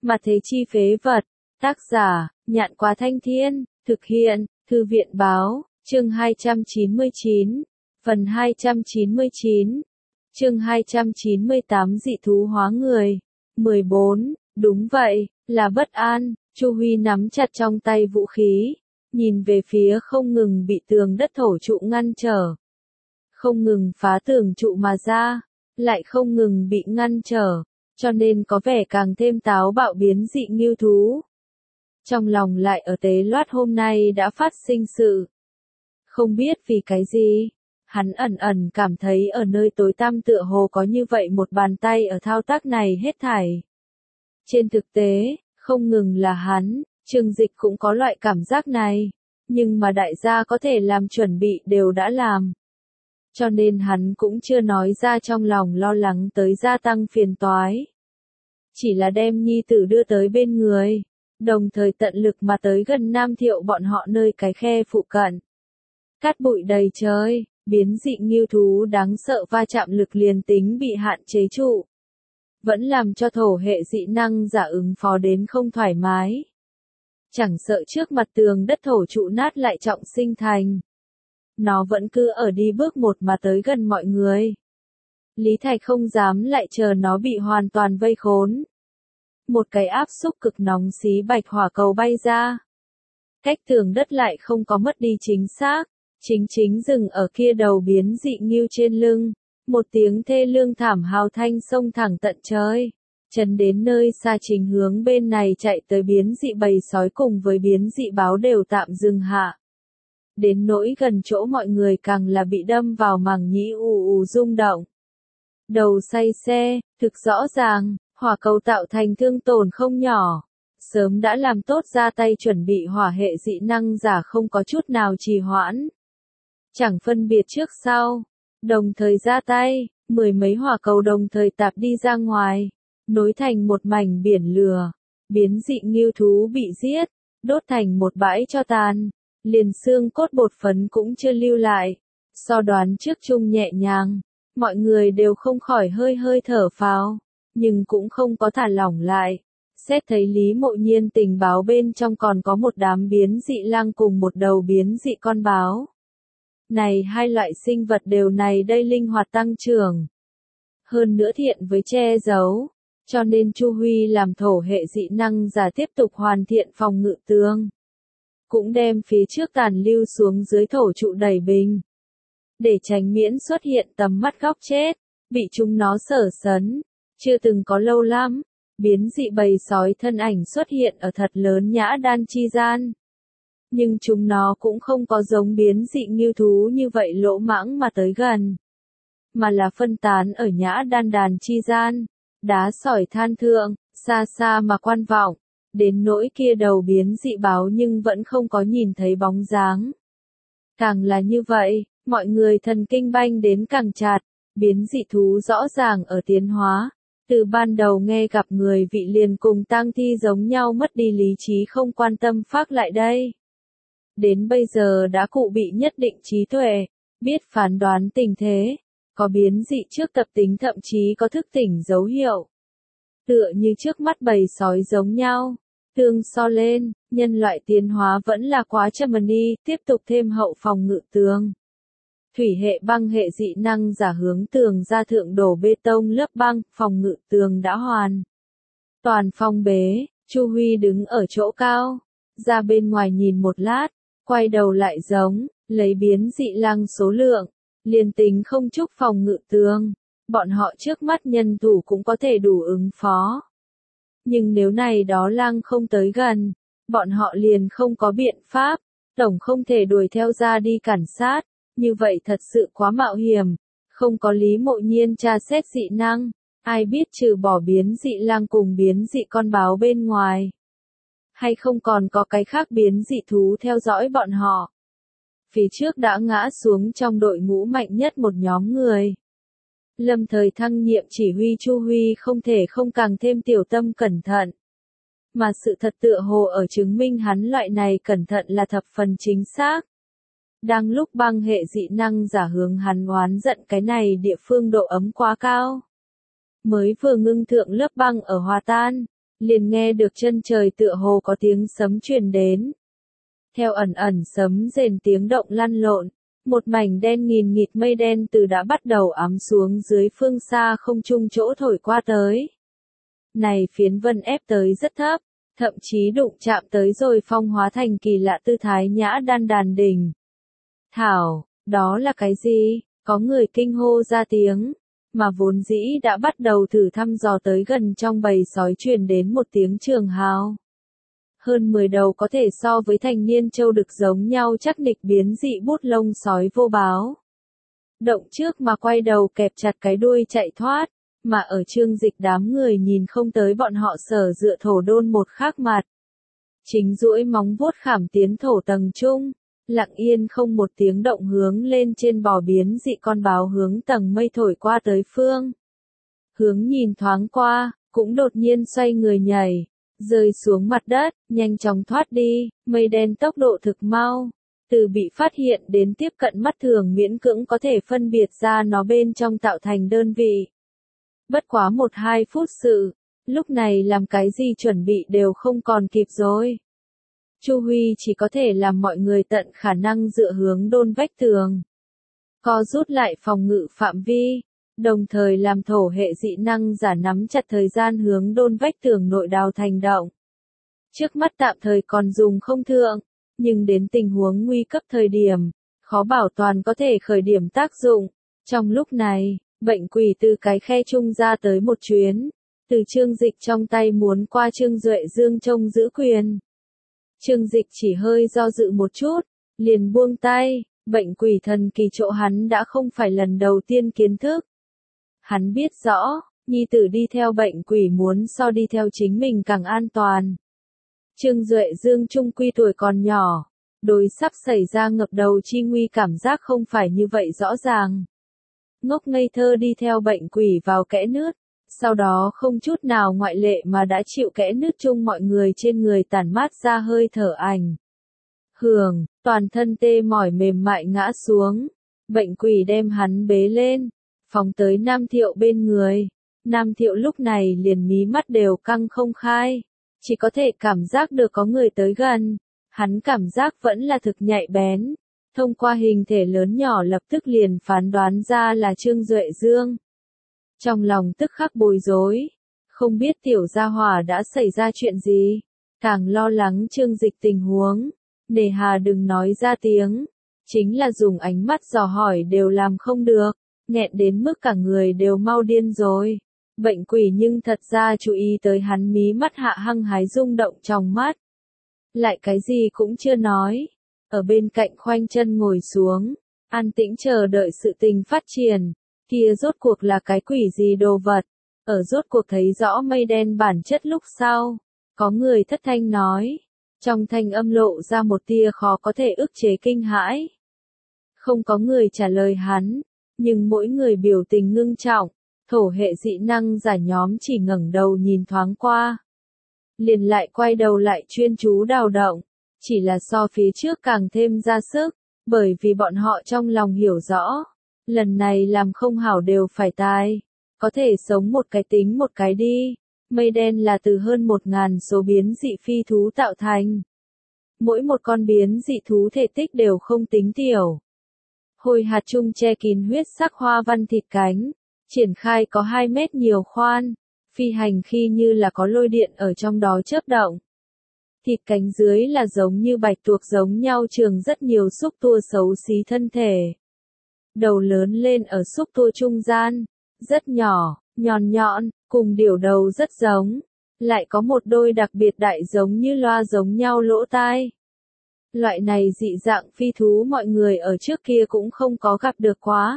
Mà thế chi phế vật. Tác giả, Nhạn Quá Thanh Thiên, thực hiện, Thư viện Báo, chương 299, phần 299, chương 298 dị thú hóa người. 14, đúng vậy, là bất an. Chu Huy nắm chặt trong tay vũ khí, nhìn về phía không ngừng bị tường đất thổ trụ ngăn trở. Không ngừng phá tường trụ mà ra, lại không ngừng bị ngăn trở, cho nên có vẻ càng thêm táo bạo biến dị ngưu thú. Trong lòng lại ở tế loát hôm nay đã phát sinh sự. Không biết vì cái gì, hắn ẩn ẩn cảm thấy ở nơi tối tăm tựa hồ có như vậy một bàn tay ở thao tác này hết thảy. Trên thực tế, không ngừng là hắn, Trương Dịch cũng có loại cảm giác này, nhưng mà đại gia có thể làm chuẩn bị đều đã làm. Cho nên hắn cũng chưa nói ra trong lòng lo lắng tới gia tăng phiền toái. Chỉ là đem nhi tử đưa tới bên người, đồng thời tận lực mà tới gần Nam Thiệu bọn họ nơi cái khe phụ cận. Cát bụi đầy trời, biến dị ngưu thú đáng sợ va chạm lực liền tính bị hạn chế trụ. Vẫn làm cho thổ hệ dị năng giả ứng phó đến không thoải mái. Chẳng sợ trước mặt tường đất thổ trụ nát lại trọng sinh thành. Nó vẫn cứ ở đi bước một mà tới gần mọi người. Lý Thạch không dám lại chờ nó bị hoàn toàn vây khốn. Một cái áp xúc cực nóng xí bạch hỏa cầu bay ra. Cách tường đất lại không có mất đi chính xác, chính dừng ở kia đầu biến dị ngưu trên lưng. Một tiếng thê lương thảm hào thanh xông thẳng tận trời. Chân đến nơi xa chính hướng bên này chạy tới biến dị bầy sói cùng với biến dị báo đều tạm dừng hạ. Đến nỗi gần chỗ mọi người càng là bị đâm vào màng nhĩ ù rung động. Đầu say xe, thực rõ ràng, hỏa cầu tạo thành thương tổn không nhỏ. Sớm đã làm tốt ra tay chuẩn bị hỏa hệ dị năng giả không có chút nào trì hoãn. Chẳng phân biệt trước sau, đồng thời ra tay, mười mấy hỏa cầu đồng thời tạp đi ra ngoài, nối thành một mảnh biển lửa. Biến dị ngưu thú bị giết, đốt thành một bãi tro tàn. Liền xương cốt bột phấn cũng chưa lưu lại. So đoán trước chung nhẹ nhàng, mọi người đều không khỏi hơi thở phào, nhưng cũng không có thả lỏng lại. Xét thấy Lý Mộ Nhiên tình báo bên trong còn có một đám biến dị lang cùng một đầu biến dị con báo. Này hai loại sinh vật đều này đây linh hoạt tăng trưởng. Hơn nữa thiện với che giấu, cho nên Chu Huy làm thổ hệ dị năng giả tiếp tục hoàn thiện phòng ngự tường. Cũng đem phía trước tàn lưu xuống dưới thổ trụ đẩy bình. Để tránh miễn xuất hiện tầm mắt góc chết, bị chúng nó sở sấn. Chưa từng có lâu lắm, biến dị bầy sói thân ảnh xuất hiện ở thật lớn nhã đan chi gian. Nhưng chúng nó cũng không có giống biến dị ngưu thú như vậy lỗ mãng mà tới gần. Mà là phân tán ở nhã đan chi gian, đá sỏi than thượng, xa xa mà quan vọng. Đến nỗi kia đầu biến dị báo nhưng vẫn không có nhìn thấy bóng dáng. Càng là như vậy, mọi người thần kinh banh đến càng chặt, biến dị thú rõ ràng ở tiến hóa. Từ ban đầu nghe gặp người vị liền cùng tang thi giống nhau mất đi lý trí không quan tâm phác lại đây. Đến bây giờ đã cụ bị nhất định trí tuệ, biết phán đoán tình thế, có biến dị trước tập tính thậm chí có thức tỉnh dấu hiệu. Tựa như trước mắt bầy sói giống nhau. Tương so lên, nhân loại tiến hóa vẫn là quá chậm đi, tiếp tục thêm hậu phòng ngự tường. Thủy hệ băng hệ dị năng giả hướng tường ra thượng đổ bê tông lớp băng, phòng ngự tường đã hoàn. Toàn phong bế, Chu Huy đứng ở chỗ cao, ra bên ngoài nhìn một lát, quay đầu lại giống, lấy biến dị lang số lượng, liền tính không chúc phòng ngự tường, bọn họ trước mắt nhân thủ cũng có thể đủ ứng phó. Nhưng nếu này đó lang không tới gần, bọn họ liền không có biện pháp, tổng không thể đuổi theo ra đi cản sát, như vậy thật sự quá mạo hiểm, không có Lý Mộ Nhiên tra xét dị năng, ai biết trừ bỏ biến dị lang cùng biến dị con báo bên ngoài. Hay không còn có cái khác biến dị thú theo dõi bọn họ. Phía trước đã ngã xuống trong đội ngũ mạnh nhất một nhóm người. Lâm thời thăng nhiệm chỉ huy Chu Huy không thể không càng thêm tiểu tâm cẩn thận. Mà sự thật tựa hồ ở chứng minh hắn loại này cẩn thận là thập phần chính xác. Đang lúc băng hệ dị năng giả hướng hắn oán giận cái này địa phương độ ấm quá cao. Mới vừa ngưng thượng lớp băng ở hòa tan, liền nghe được chân trời tựa hồ có tiếng sấm truyền đến. Theo ẩn ẩn sấm rền tiếng động lăn lộn, một mảnh đen nghìn nghịt mây đen từ đã bắt đầu ắm xuống dưới phương xa không trung chỗ thổi qua tới. Này phiến vân ép tới rất thấp, thậm chí đụng chạm tới rồi phong hóa thành kỳ lạ tư thái nhã đan đàn đỉnh. Thảo, đó là cái gì? Có người kinh hô ra tiếng, mà vốn dĩ đã bắt đầu thử thăm dò tới gần trong bầy sói truyền đến một tiếng trường hào. Hơn 10 đầu có thể so với thành niên châu đực giống nhau chắc nịch biến dị bút lông sói vô báo. Động trước mà quay đầu kẹp chặt cái đuôi chạy thoát, mà ở Trương Dịch đám người nhìn không tới bọn họ sở dựa thổ đôn một khác mặt. Chính duỗi móng vuốt khảm tiến thổ tầng trung, lặng yên không một tiếng động hướng lên trên bò biến dị con báo hướng tầng mây thổi qua tới phương. Hướng nhìn thoáng qua, cũng đột nhiên xoay người nhảy, rơi xuống mặt đất, nhanh chóng thoát đi, mây đen tốc độ thực mau. Từ bị phát hiện đến tiếp cận mắt thường miễn cưỡng có thể phân biệt ra nó bên trong tạo thành đơn vị. Bất quá 1-2 phút sự, lúc này làm cái gì chuẩn bị đều không còn kịp rồi. Chu Huy chỉ có thể làm mọi người tận khả năng dựa hướng đôn vách tường. Co rút lại phòng ngự phạm vi, đồng thời làm thổ hệ dị năng giả nắm chặt thời gian hướng đôn vách tường nội đào thành động. Trước mắt tạm thời còn dùng không thượng, nhưng đến tình huống nguy cấp thời điểm, khó bảo toàn có thể khởi điểm tác dụng. Trong lúc này, bệnh quỷ từ cái khe trung ra tới một chuyến, từ Trương Dịch trong tay muốn qua Trương Duệ Dương trông giữ quyền. Trương Dịch chỉ hơi do dự một chút, liền buông tay, bệnh quỷ thần kỳ chỗ hắn đã không phải lần đầu tiên kiến thức. Hắn biết rõ, nhi tử đi theo bệnh quỷ muốn so đi theo chính mình càng an toàn. Trương Duệ Dương trung quy tuổi còn nhỏ, đối sắp xảy ra ngập đầu chi nguy cảm giác không phải như vậy rõ ràng. Ngốc ngây thơ đi theo bệnh quỷ vào kẽ nứt, sau đó không chút nào ngoại lệ mà đã chịu kẽ nứt chung mọi người trên người tản mát ra hơi thở ảnh. Hường, toàn thân tê mỏi mềm mại ngã xuống, bệnh quỷ đem hắn bế lên, phóng tới Nam Thiệu bên người. Nam Thiệu lúc này liền mí mắt đều căng không khai, chỉ có thể cảm giác được có người tới gần, hắn cảm giác vẫn là thực nhạy bén. Thông qua hình thể lớn nhỏ lập tức liền phán đoán ra là Trương Duệ Dương. Trong lòng tức khắc bối rối, không biết tiểu gia hỏa đã xảy ra chuyện gì, càng lo lắng Trương Dịch tình huống, nề hà đừng nói ra tiếng, chính là dùng ánh mắt dò hỏi đều làm không được, nghẹn đến mức cả người đều mau điên rồi. Bệnh quỷ nhưng thật ra chú ý tới hắn mí mắt hạ hăng hái rung động trong mắt. Lại cái gì cũng chưa nói. Ở bên cạnh khoanh chân ngồi xuống, an tĩnh chờ đợi sự tình phát triển, kia rốt cuộc là cái quỷ gì đồ vật, ở rốt cuộc thấy rõ mây đen bản chất lúc sau, có người thất thanh nói, trong thanh âm lộ ra một tia khó có thể ức chế kinh hãi. Không có người trả lời hắn, nhưng mỗi người biểu tình ngưng trọng, thổ hệ dị năng giả nhóm chỉ ngẩng đầu nhìn thoáng qua, liền lại quay đầu lại chuyên chú đào động. Chỉ là so phía trước càng thêm ra sức, bởi vì bọn họ trong lòng hiểu rõ, lần này làm không hảo đều phải tai, có thể sống một cái tính một cái đi, mây đen là từ hơn 1000 số biến dị phi thú tạo thành. Mỗi một con biến dị thú thể tích đều không tính tiểu. Hồi hạt chung che kín huyết sắc hoa văn thịt cánh, triển khai có 2 mét nhiều khoan, phi hành khi như là có lôi điện ở trong đó chớp động. Thịt cánh dưới là giống như bạch tuộc giống nhau trường rất nhiều xúc tua xấu xí thân thể. Đầu lớn lên ở xúc tua trung gian, rất nhỏ, nhọn nhọn, cùng điểu đầu rất giống. Lại có một đôi đặc biệt đại giống như loa giống nhau lỗ tai. Loại này dị dạng phi thú mọi người ở trước kia cũng không có gặp được quá.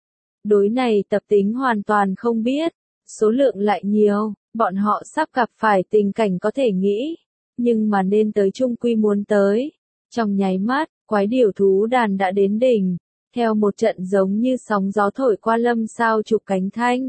Đối này tập tính hoàn toàn không biết, số lượng lại nhiều, bọn họ sắp gặp phải tình cảnh có thể nghĩ. Nhưng mà nên tới chung quy muốn tới. Trong nháy mắt, quái điểu thú đàn đã đến đỉnh, theo một trận giống như sóng gió thổi qua lâm sao chụp cánh thanh.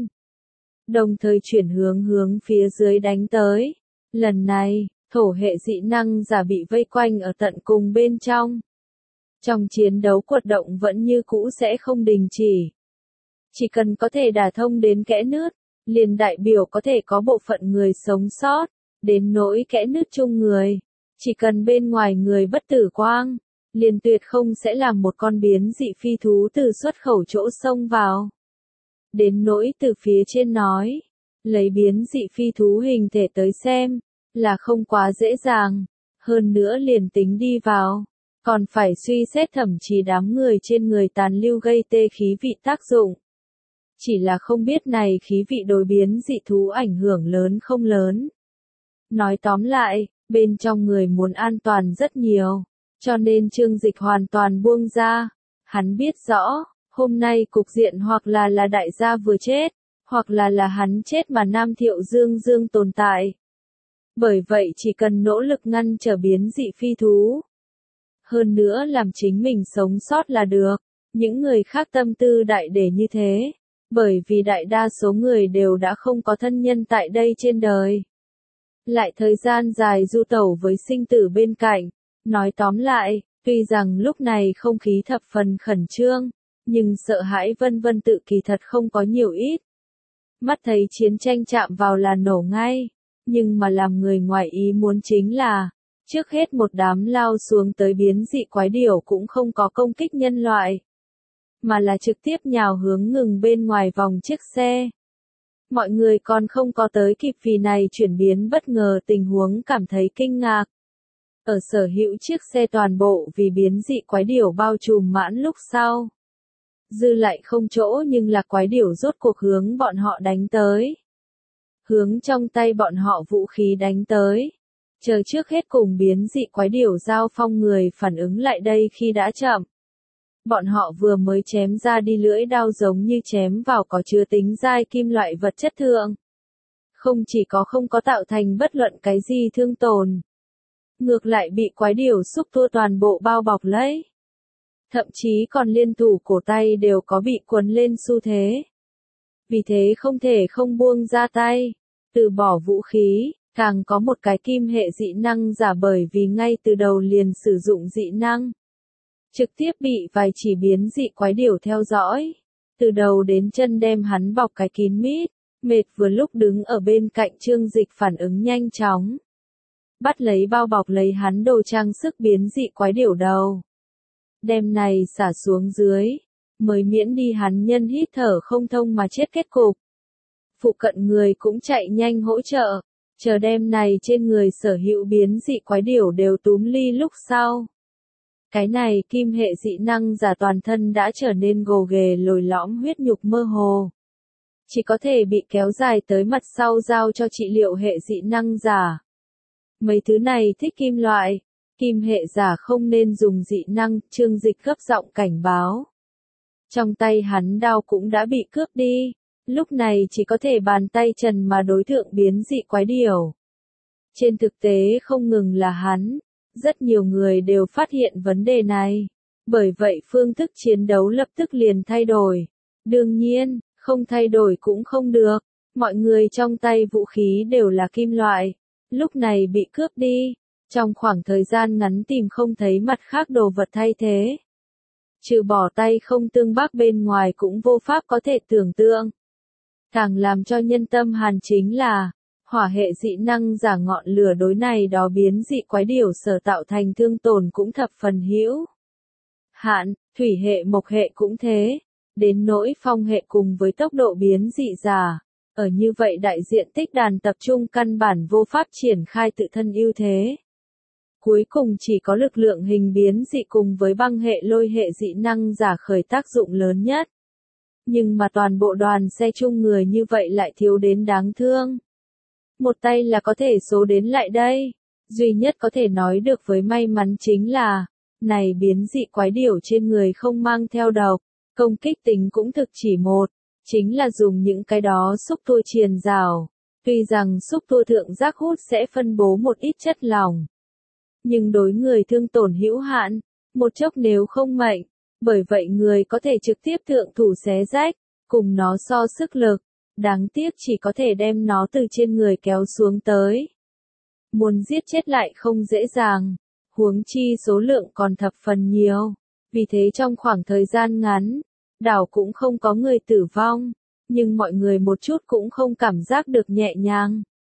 Đồng thời chuyển hướng phía dưới đánh tới. Lần này, thổ hệ dị năng giả bị vây quanh ở tận cùng bên trong. Trong chiến đấu quật động vẫn như cũ sẽ không đình chỉ. Chỉ cần có thể đả thông đến kẽ nứt, liền đại biểu có thể có bộ phận người sống sót. đến nỗi kẽ nứt chung người. Chỉ cần bên ngoài người bất tử quang, liền tuyệt không sẽ làm một con biến dị phi thú từ xuất khẩu chỗ xông vào. Đến nỗi từ phía trên nói, lấy biến dị phi thú hình thể tới xem, là không quá dễ dàng, hơn nữa liền tính đi vào, còn phải suy xét thậm chí đám người trên người tàn lưu gây tê khí vị tác dụng. Chỉ là không biết này khí vị đối biến dị thú ảnh hưởng lớn không lớn. Nói tóm lại, bên trong người muốn an toàn rất nhiều, cho nên Trương Dịch hoàn toàn buông ra. Hắn biết rõ, hôm nay cục diện hoặc là đại gia vừa chết, hoặc là hắn chết mà Nam Thiệu Dương tồn tại. Bởi vậy chỉ cần nỗ lực ngăn trở biến dị phi thú. Hơn nữa làm chính mình sống sót là được, những người khác tâm tư đại để như thế, bởi vì đại đa số người đều đã không có thân nhân tại đây trên đời. Lại thời gian dài du tẩu với sinh tử bên cạnh, nói tóm lại, tuy rằng lúc này không khí thập phần khẩn trương, nhưng sợ hãi vân vân tự kỳ thật không có nhiều ít. Mắt thấy chiến tranh chạm vào là nổ ngay, nhưng mà làm người ngoài ý muốn chính là, trước hết một đám lao xuống tới biến dị quái điểu cũng không có công kích nhân loại, mà là trực tiếp nhào hướng ngừng bên ngoài vòng chiếc xe. Mọi người còn không có tới kịp vì này chuyển biến bất ngờ tình huống cảm thấy kinh ngạc. Ở sở hữu chiếc xe toàn bộ vì biến dị quái điểu bao trùm mãn lúc sau. Dư lại không chỗ nhưng là quái điểu rốt cuộc hướng bọn họ đánh tới. Hướng trong tay bọn họ vũ khí đánh tới. Chờ trước hết cùng biến dị quái điểu giao phong người phản ứng lại đây khi đã chậm. Bọn họ vừa mới chém ra đi lưỡi đao giống như chém vào có chứa tính dai kim loại vật chất thượng. Không chỉ có không có tạo thành bất luận cái gì thương tổn. Ngược lại bị quái điểu xúc tua toàn bộ bao bọc lấy. Thậm chí còn liên thủ cổ tay đều có bị quấn lên xu thế. Vì thế không thể không buông ra tay, từ bỏ vũ khí, càng có một cái kim hệ dị năng giả bởi vì ngay từ đầu liền sử dụng dị năng. Trực tiếp bị vài chỉ biến dị quái điểu theo dõi, từ đầu đến chân đem hắn bọc cái kín mít, mệt vừa lúc đứng ở bên cạnh Trương Dịch phản ứng nhanh chóng. Bắt lấy bao bọc lấy hắn đồ trang sức biến dị quái điểu đầu. Đem này xả xuống dưới, mới miễn đi hắn nhân hít thở không thông mà chết kết cục. Phụ cận người cũng chạy nhanh hỗ trợ, chờ đem này trên người sở hữu biến dị quái điểu đều túm ly lúc sau. Cái này kim hệ dị năng giả toàn thân đã trở nên gồ ghề lồi lõm huyết nhục mơ hồ. Chỉ có thể bị kéo dài tới mặt sau giao cho trị liệu hệ dị năng giả. Mấy thứ này thích kim loại, kim hệ giả không nên dùng dị năng, Trương Dịch gấp giọng cảnh báo. Trong tay hắn đao cũng đã bị cướp đi, lúc này chỉ có thể bàn tay trần mà đối thượng biến dị quái điểu. Trên thực tế không ngừng là hắn, rất nhiều người đều phát hiện vấn đề này. Bởi vậy phương thức chiến đấu lập tức liền thay đổi. Đương nhiên, không thay đổi cũng không được, mọi người trong tay vũ khí đều là kim loại. Lúc này bị cướp đi, trong khoảng thời gian ngắn tìm không thấy mặt khác đồ vật thay thế. Trừ bỏ tay không tương bác bên ngoài cũng vô pháp có thể tưởng tượng. Càng làm cho nhân tâm hàn chính là, hỏa hệ dị năng giả ngọn lửa đối này đó biến dị quái điểu sở tạo thành thương tổn cũng thập phần hữu hạn, thủy hệ mộc hệ cũng thế, đến nỗi phong hệ cùng với tốc độ biến dị giả. Ở như vậy đại diện tích đàn tập trung căn bản vô pháp triển khai tự thân ưu thế. Cuối cùng chỉ có lực lượng hình biến dị cùng với băng hệ lôi hệ dị năng giả khởi tác dụng lớn nhất. Nhưng mà toàn bộ đoàn xe chung người như vậy lại thiếu đến đáng thương. Một tay là có thể số đến lại đây. Duy nhất có thể nói được với may mắn chính là, này biến dị quái điểu trên người không mang theo độc, công kích tính cũng thực chỉ một. Chính là dùng những cái đó xúc tua triền rào. Tuy rằng xúc tua thượng giác hút sẽ phân bố một ít chất lỏng. Nhưng đối người thương tổn hữu hạn, một chốc nếu không mệnh. Bởi vậy người có thể trực tiếp thượng thủ xé rách, cùng nó so sức lực. Đáng tiếc chỉ có thể đem nó từ trên người kéo xuống tới. Muốn giết chết lại không dễ dàng. Huống chi số lượng còn thập phần nhiều. Vì thế trong khoảng thời gian ngắn, đảo cũng không có người tử vong, nhưng mọi người một chút cũng không cảm giác được nhẹ nhàng.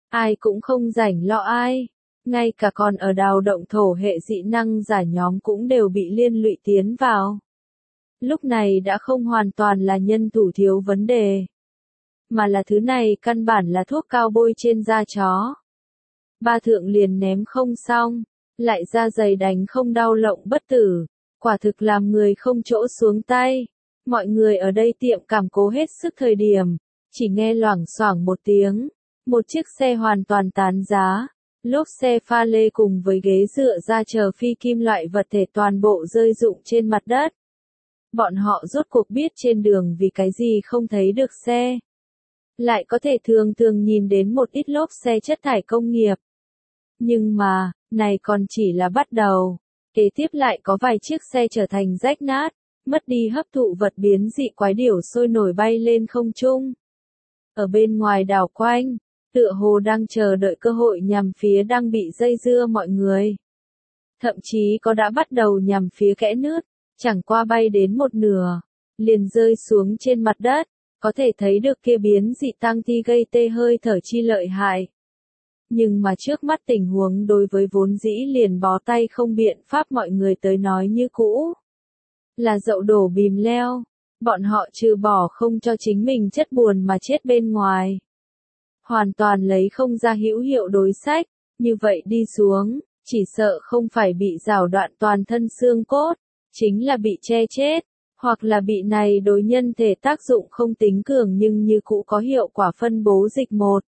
ai cũng không rảnh lo ai. Ngay cả còn ở đào động thổ hệ dị năng giả nhóm cũng đều bị liên lụy tiến vào. Lúc này đã không hoàn toàn là nhân thủ thiếu vấn đề, mà là thứ này căn bản là thuốc cao bôi trên da chó. Ba thượng liền ném không xong, lại da dày đánh không đau lộng bất tử, quả thực làm người không chỗ xuống tay. Mọi người ở đây tiệm cảm cố hết sức thời điểm, chỉ nghe loảng xoảng một tiếng, một chiếc xe hoàn toàn tán giá, lốp xe pha lê cùng với ghế dựa da chờ phi kim loại vật thể toàn bộ rơi rụng trên mặt đất. Bọn họ rốt cuộc biết trên đường vì cái gì không thấy được xe. Lại có thể thường thường nhìn đến một ít lốp xe chất thải công nghiệp. Nhưng mà, này còn chỉ là bắt đầu. Kế tiếp lại có vài chiếc xe trở thành rách nát, mất đi hấp thụ vật biến dị quái điểu sôi nổi bay lên không trung. Ở bên ngoài đảo quanh, tựa hồ đang chờ đợi cơ hội nhằm phía đang bị dây dưa mọi người. Thậm chí có đã bắt đầu nhằm phía kẽ nứt, chẳng qua bay đến một nửa, liền rơi xuống trên mặt đất, có thể thấy được kia biến dị tăng thi gây tê hơi thở chi lợi hại. Nhưng mà trước mắt tình huống đối với vốn dĩ liền bó tay không biện pháp mọi người tới nói như cũ. Là dậu đổ bìm leo, bọn họ trừ bỏ không cho chính mình chất buồn mà chết bên ngoài. Hoàn toàn lấy không ra hữu hiệu đối sách, như vậy đi xuống, chỉ sợ không phải bị rào đoạn toàn thân xương cốt, chính là bị che chết, hoặc là bị này đối nhân thể tác dụng không tính cường nhưng như cũ có hiệu quả phân bố dịch một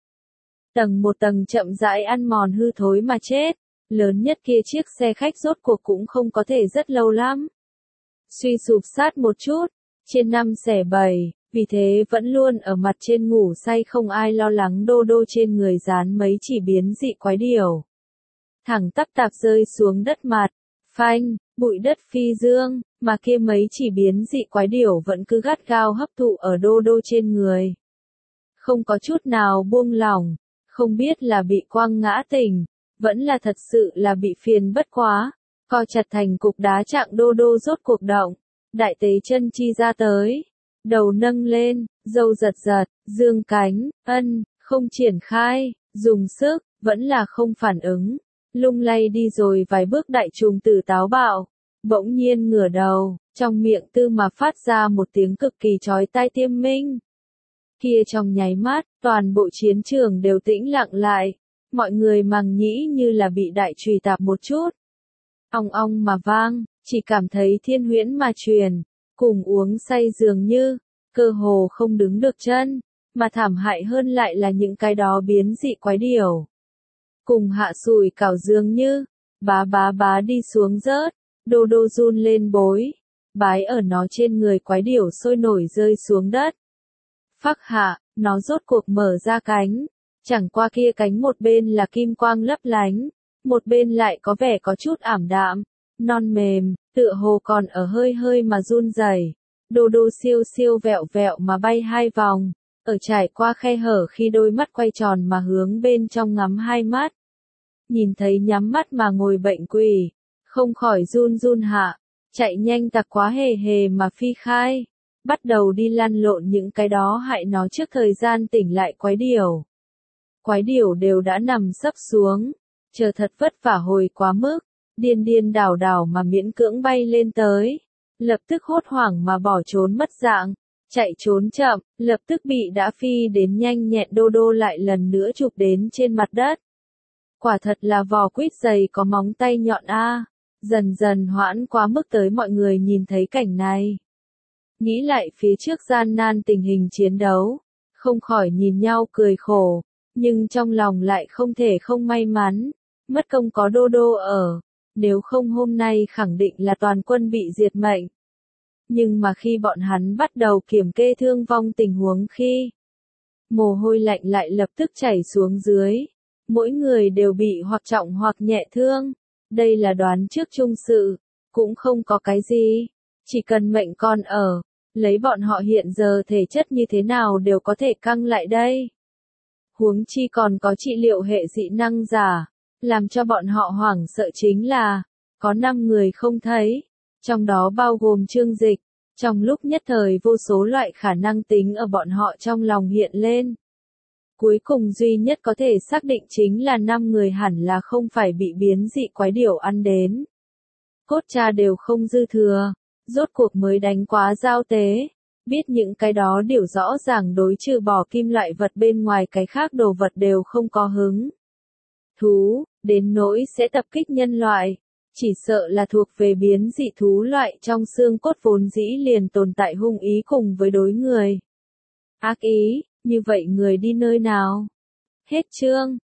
tầng chậm rãi ăn mòn hư thối mà chết. Lớn nhất kia chiếc xe khách rốt cuộc cũng không có thể rất lâu lắm. Suy sụp sát một chút, trên 5 xẻ 7, vì thế vẫn luôn ở mặt trên ngủ say không ai lo lắng đô đô trên người dán mấy chỉ biến dị quái điểu. Thẳng tắp tạp rơi xuống đất mặt, phanh, bụi đất phi dương, mà kia mấy chỉ biến dị quái điểu vẫn cứ gắt gao hấp thụ ở đô đô trên người. Không có chút nào buông lỏng, không biết là bị quăng ngã tỉnh, vẫn là thật sự là bị phiền bất quá, co chặt thành cục đá chạng đô đô rốt cuộc động, đại tế chân chi ra tới, đầu nâng lên, râu giật giật, dương cánh, không triển khai, dùng sức, vẫn là không phản ứng, lung lay đi rồi vài bước đại trùng tử táo bạo, bỗng nhiên ngửa đầu, trong miệng tư mà phát ra một tiếng cực kỳ chói tai tiêm minh. Kia trong nháy mắt, toàn bộ chiến trường đều tĩnh lặng lại, mọi người màng nhĩ như là bị đại chùy tạp một chút. Ong ong mà vang, chỉ cảm thấy thiên huyễn mà truyền, cùng uống say dường như, cơ hồ không đứng được chân, mà thảm hại hơn lại là những cái đó biến dị quái điểu. Cùng hạ sủi cảo dường như, bá đi xuống rớt, đô đô run lên bối, bái ở nó trên người quái điểu sôi nổi rơi xuống đất. Phắc hạ, nó rốt cuộc mở ra cánh, chẳng qua kia cánh một bên là kim quang lấp lánh, một bên lại có vẻ có chút ảm đạm, non mềm, tựa hồ còn ở hơi hơi mà run rẩy. Đô đô siêu siêu vẹo vẹo mà bay 2 vòng, ở trải qua khe hở khi đôi mắt quay tròn mà hướng bên trong ngắm 2 mắt. Nhìn thấy nhắm mắt mà ngồi bệnh quỷ, không khỏi run hạ, chạy nhanh tặc quá hề hề mà phi khai, bắt đầu đi lăn lộn những cái đó hại nó trước thời gian tỉnh lại quái điểu. Quái điểu đều đã nằm sấp xuống, chờ thật vất vả hồi quá mức, điên đảo mà miễn cưỡng bay lên tới, lập tức hốt hoảng mà bỏ trốn mất dạng, chạy trốn chậm, lập tức bị đã phi đến nhanh nhẹn đô đô lại lần nữa chụp đến trên mặt đất. Quả thật là vò quýt dày có móng tay nhọn a. Dần dần hoãn quá mức tới mọi người nhìn thấy cảnh này. Nghĩ lại phía trước gian nan tình hình chiến đấu, không khỏi nhìn nhau cười khổ, nhưng trong lòng lại không thể không may mắn, mất công có đô đô ở, nếu không hôm nay khẳng định là toàn quân bị diệt mệnh. Nhưng mà khi bọn hắn bắt đầu kiểm kê thương vong tình huống khi, mồ hôi lạnh lại lập tức chảy xuống dưới, mỗi người đều bị hoặc trọng hoặc nhẹ thương, đây là đoán trước chung sự, cũng không có cái gì, chỉ cần mệnh còn ở, lấy bọn họ hiện giờ thể chất như thế nào đều có thể căng lại đây. Huống chi còn có trị liệu hệ dị năng giả, làm cho bọn họ hoảng sợ chính là, có 5 người không thấy, trong đó bao gồm Trương Dịch, trong lúc nhất thời vô số loại khả năng tính ở bọn họ trong lòng hiện lên. Cuối cùng duy nhất có thể xác định chính là 5 người hẳn là không phải bị biến dị quái điểu ăn đến. Cốt cha đều không dư thừa, rốt cuộc mới đánh quá giao tế. Biết những cái đó điều rõ ràng đối trừ bỏ kim loại vật bên ngoài cái khác đồ vật đều không có hứng thú, đến nỗi sẽ tập kích nhân loại. Chỉ sợ là thuộc về biến dị thú loại trong xương cốt vốn dĩ liền tồn tại hung ý cùng với đối người. Ác ý, như vậy người đi nơi nào? Hết chương.